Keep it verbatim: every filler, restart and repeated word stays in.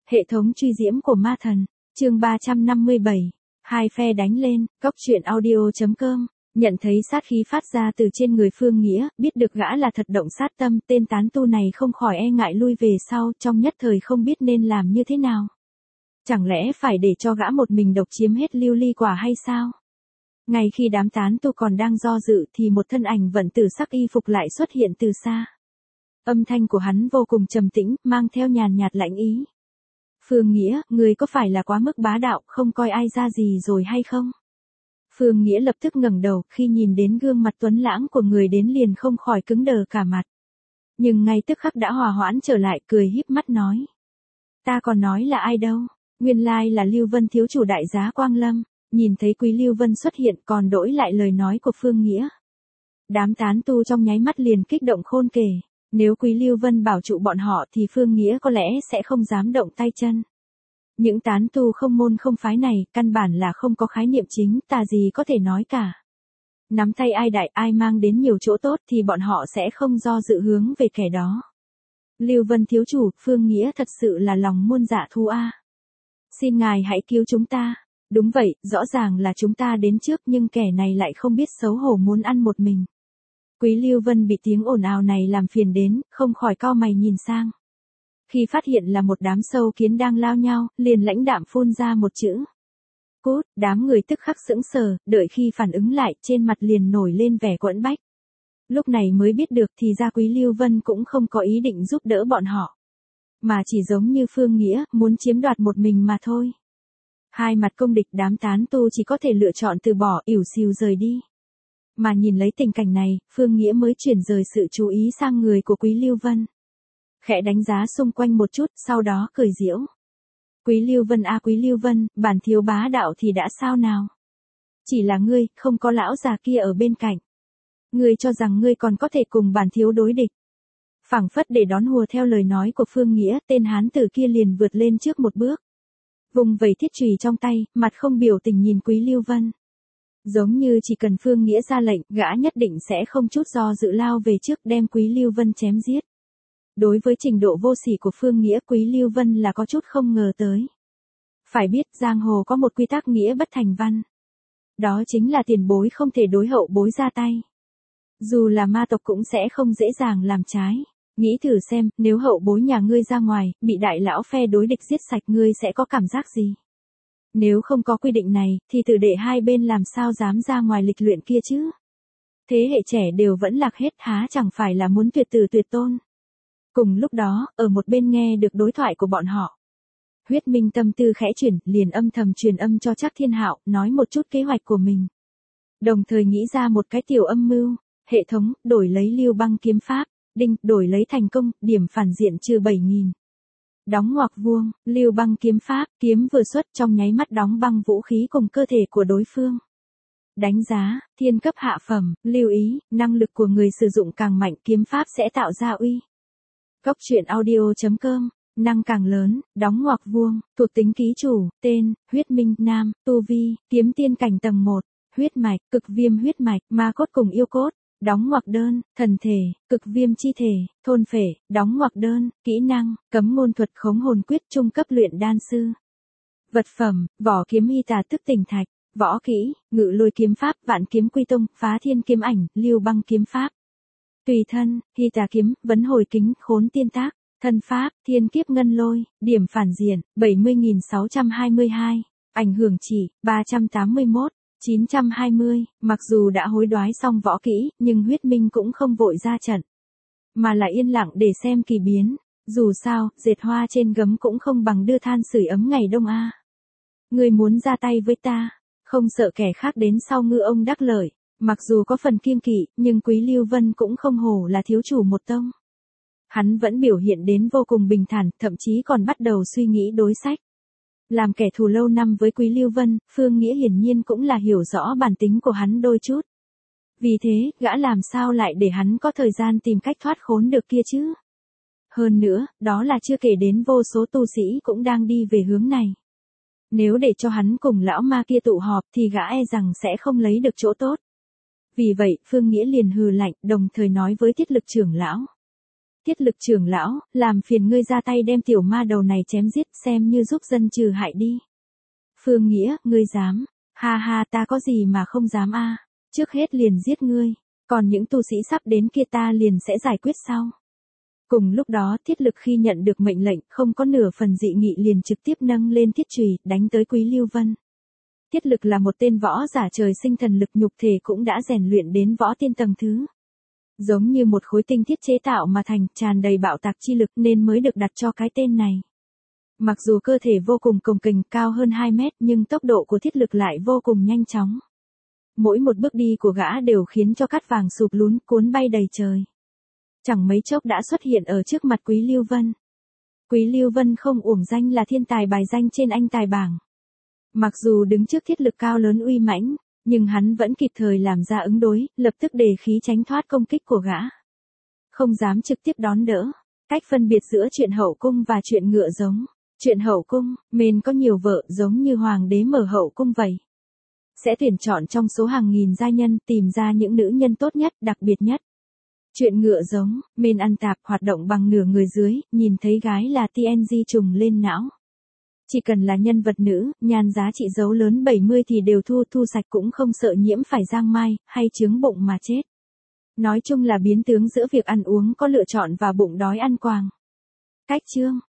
Hệ thống truy diễm của ma thần, chương ba trăm năm mươi bảy, hai phe đánh lên, cốc truyện audio chấm com, nhận thấy sát khí phát ra từ trên người Phương Nghĩa, biết được gã là thật động sát tâm, tên tán tu này không khỏi e ngại lui về sau, trong nhất thời không biết nên làm như thế nào. Chẳng lẽ phải để cho gã một mình độc chiếm hết lưu ly quả hay sao? Ngay khi đám tán tu còn đang do dự thì một thân ảnh vận tử sắc y phục lại xuất hiện từ xa. Âm thanh của hắn vô cùng trầm tĩnh, mang theo nhàn nhạt lãnh ý. Phương Nghĩa, người có phải là quá mức bá đạo, không coi ai ra gì rồi hay không? Phương Nghĩa lập tức ngẩng đầu, khi nhìn đến gương mặt tuấn lãng của người đến liền không khỏi cứng đờ cả mặt. Nhưng ngay tức khắc đã hòa hoãn trở lại, cười híp mắt nói. Ta còn nói là ai đâu, nguyên lai là Lưu Vân thiếu chủ đại giá Quang Lâm. Nhìn thấy Quý Lưu Vân xuất hiện còn đổi lại lời nói của Phương Nghĩa. Đám tán tu trong nháy mắt liền kích động khôn kể. Nếu Quý Lưu Vân bảo trụ bọn họ thì Phương Nghĩa có lẽ sẽ không dám động tay chân. Những tán tu không môn không phái này căn bản là không có khái niệm chính tà gì có thể nói cả. Nắm tay ai đại ai mang đến nhiều chỗ tốt thì bọn họ sẽ không do dự hướng về kẻ đó. Lưu Vân thiếu chủ, Phương Nghĩa thật sự là lòng muôn dạ thú a. Xin ngài hãy cứu chúng ta. Đúng vậy, rõ ràng là chúng ta đến trước nhưng kẻ này lại không biết xấu hổ muốn ăn một mình. Quý Lưu Vân bị tiếng ồn ào này làm phiền đến, không khỏi cau mày nhìn sang. Khi phát hiện là một đám sâu kiến đang lao nhau, liền lãnh đạm phun ra một chữ. Cút, đám người tức khắc sững sờ, đợi khi phản ứng lại, trên mặt liền nổi lên vẻ quẫn bách. Lúc này mới biết được thì ra Quý Lưu Vân cũng không có ý định giúp đỡ bọn họ. Mà chỉ giống như Phương Nghĩa, muốn chiếm đoạt một mình mà thôi. Hai mặt công địch, đám tán tu chỉ có thể lựa chọn từ bỏ, ỉu xìu rời đi. Mà nhìn lấy tình cảnh này, Phương Nghĩa mới chuyển rời sự chú ý sang người của Quý Lưu Vân. Khẽ đánh giá xung quanh một chút, sau đó cười giễu. Quý Lưu Vân a à, Quý Lưu Vân, bản thiếu bá đạo thì đã sao nào? Chỉ là ngươi, không có lão già kia ở bên cạnh. Ngươi cho rằng ngươi còn có thể cùng bản thiếu đối địch. Phảng phất để đón hùa theo lời nói của Phương Nghĩa, tên hán tử kia liền vượt lên trước một bước. Vùng vẩy thiết chùy trong tay, mặt không biểu tình nhìn Quý Lưu Vân. Giống như chỉ cần Phương Nghĩa ra lệnh, gã nhất định sẽ không chút do dự lao về trước đem Quý Lưu Vân chém giết. Đối với trình độ vô sỉ của Phương Nghĩa, Quý Lưu Vân là có chút không ngờ tới. Phải biết giang hồ có một quy tắc nghĩa bất thành văn. Đó chính là tiền bối không thể đối hậu bối ra tay. Dù là ma tộc cũng sẽ không dễ dàng làm trái. Nghĩ thử xem, nếu hậu bối nhà ngươi ra ngoài, bị đại lão phe đối địch giết sạch ngươi sẽ có cảm giác gì? Nếu không có quy định này, thì tử đệ hai bên làm sao dám ra ngoài lịch luyện kia chứ? Thế hệ trẻ đều vẫn lạc hết, há chẳng phải là muốn tuyệt tử tuyệt tôn. Cùng lúc đó, ở một bên nghe được đối thoại của bọn họ. Huyết Minh tâm tư khẽ chuyển, liền âm thầm truyền âm cho Trác Thiên Hạo, nói một chút kế hoạch của mình. Đồng thời nghĩ ra một cái tiểu âm mưu, hệ thống, đổi lấy Lưu Băng kiếm pháp. Đinh, đổi lấy thành công, điểm phản diện trừ bảy nghìn. Đóng ngoặc vuông, Lưu Băng kiếm pháp, kiếm vừa xuất trong nháy mắt đóng băng vũ khí cùng cơ thể của đối phương. Đánh giá, thiên cấp hạ phẩm, lưu ý, năng lực của người sử dụng càng mạnh kiếm pháp sẽ tạo ra uy. Cốc truyện audio chấm com, năng càng lớn, đóng ngoặc vuông, thuộc tính ký chủ, tên, Huyết Minh, nam, tu vi, kiếm tiên cảnh tầng một, huyết mạch, cực viêm huyết mạch, ma cốt cùng yêu cốt. Đóng ngoặc đơn, thần thể, cực viêm chi thể, thôn phệ, đóng ngoặc đơn, kỹ năng, cấm ngôn thuật khống hồn quyết trung cấp luyện đan sư. Vật phẩm, vỏ kiếm hy tà tức tỉnh thạch, võ kỹ, ngự lôi kiếm pháp, vạn kiếm quy tông, phá thiên kiếm ảnh, Lưu Băng kiếm pháp. Tùy thân, hy tà kiếm, vấn hồi kính, khốn tiên tác, thân pháp, thiên kiếp ngân lôi, điểm phản diện, bảy mươi nghìn sáu trăm hai mươi hai, ảnh hưởng chỉ, ba trăm tám mươi mốt. chín trăm hai mươi, mặc dù đã hối đoái xong võ kỹ, nhưng Huyết Minh cũng không vội ra trận. Mà là yên lặng để xem kỳ biến, dù sao, dệt hoa trên gấm cũng không bằng đưa than sưởi ấm ngày đông a. Ngươi muốn ra tay với ta, không sợ kẻ khác đến sau ngư ông đắc lợi, mặc dù có phần kiêng kỵ, nhưng Quý Lưu Vân cũng không hổ là thiếu chủ một tông. Hắn vẫn biểu hiện đến vô cùng bình thản, thậm chí còn bắt đầu suy nghĩ đối sách. Làm kẻ thù lâu năm với Quý Lưu Vân, Phương Nghĩa hiển nhiên cũng là hiểu rõ bản tính của hắn đôi chút. Vì thế, gã làm sao lại để hắn có thời gian tìm cách thoát khốn được kia chứ? Hơn nữa, đó là chưa kể đến vô số tu sĩ cũng đang đi về hướng này. Nếu để cho hắn cùng lão ma kia tụ họp thì gã e rằng sẽ không lấy được chỗ tốt. Vì vậy, Phương Nghĩa liền hừ lạnh, đồng thời nói với Thiết Lực trưởng lão. Thiết Lực trưởng lão, làm phiền ngươi ra tay đem tiểu ma đầu này chém giết xem như giúp dân trừ hại đi. Phương Nghĩa, ngươi dám, ha ha ta có gì mà không dám a, trước hết liền giết ngươi, còn những tu sĩ sắp đến kia ta liền sẽ giải quyết sau. Cùng lúc đó Thiết Lực khi nhận được mệnh lệnh không có nửa phần dị nghị liền trực tiếp nâng lên thiết chùy đánh tới Quý Lưu Vân. Thiết Lực là một tên võ giả trời sinh thần lực nhục thể cũng đã rèn luyện đến võ tiên tầng thứ. Giống như một khối tinh thiết chế tạo mà thành tràn đầy bạo tạc chi lực nên mới được đặt cho cái tên này. Mặc dù cơ thể vô cùng cồng kềnh cao hơn hai mét nhưng tốc độ của Thiết Lực lại vô cùng nhanh chóng. Mỗi một bước đi của gã đều khiến cho cát vàng sụp lún cuốn bay đầy trời. Chẳng mấy chốc đã xuất hiện ở trước mặt Quý Lưu Vân. Quý Lưu Vân không uổng danh là thiên tài bài danh trên anh tài bảng. Mặc dù đứng trước Thiết Lực cao lớn uy mãnh, nhưng hắn vẫn kịp thời làm ra ứng đối, lập tức đề khí tránh thoát công kích của gã. Không dám trực tiếp đón đỡ. Cách phân biệt giữa chuyện hậu cung và chuyện ngựa giống. Chuyện hậu cung, men có nhiều vợ giống như hoàng đế mở hậu cung vậy. Sẽ tuyển chọn trong số hàng nghìn gia nhân tìm ra những nữ nhân tốt nhất, đặc biệt nhất. Chuyện ngựa giống, men ăn tạp hoạt động bằng nửa người dưới, nhìn thấy gái là tê en giê trùng lên não. Chỉ cần là nhân vật nữ, nhan giá trị dấu lớn bảy mươi thì đều thu thu sạch cũng không sợ nhiễm phải giang mai, hay chướng bụng mà chết. Nói chung là biến tướng giữa việc ăn uống có lựa chọn và bụng đói ăn quàng. Cách chương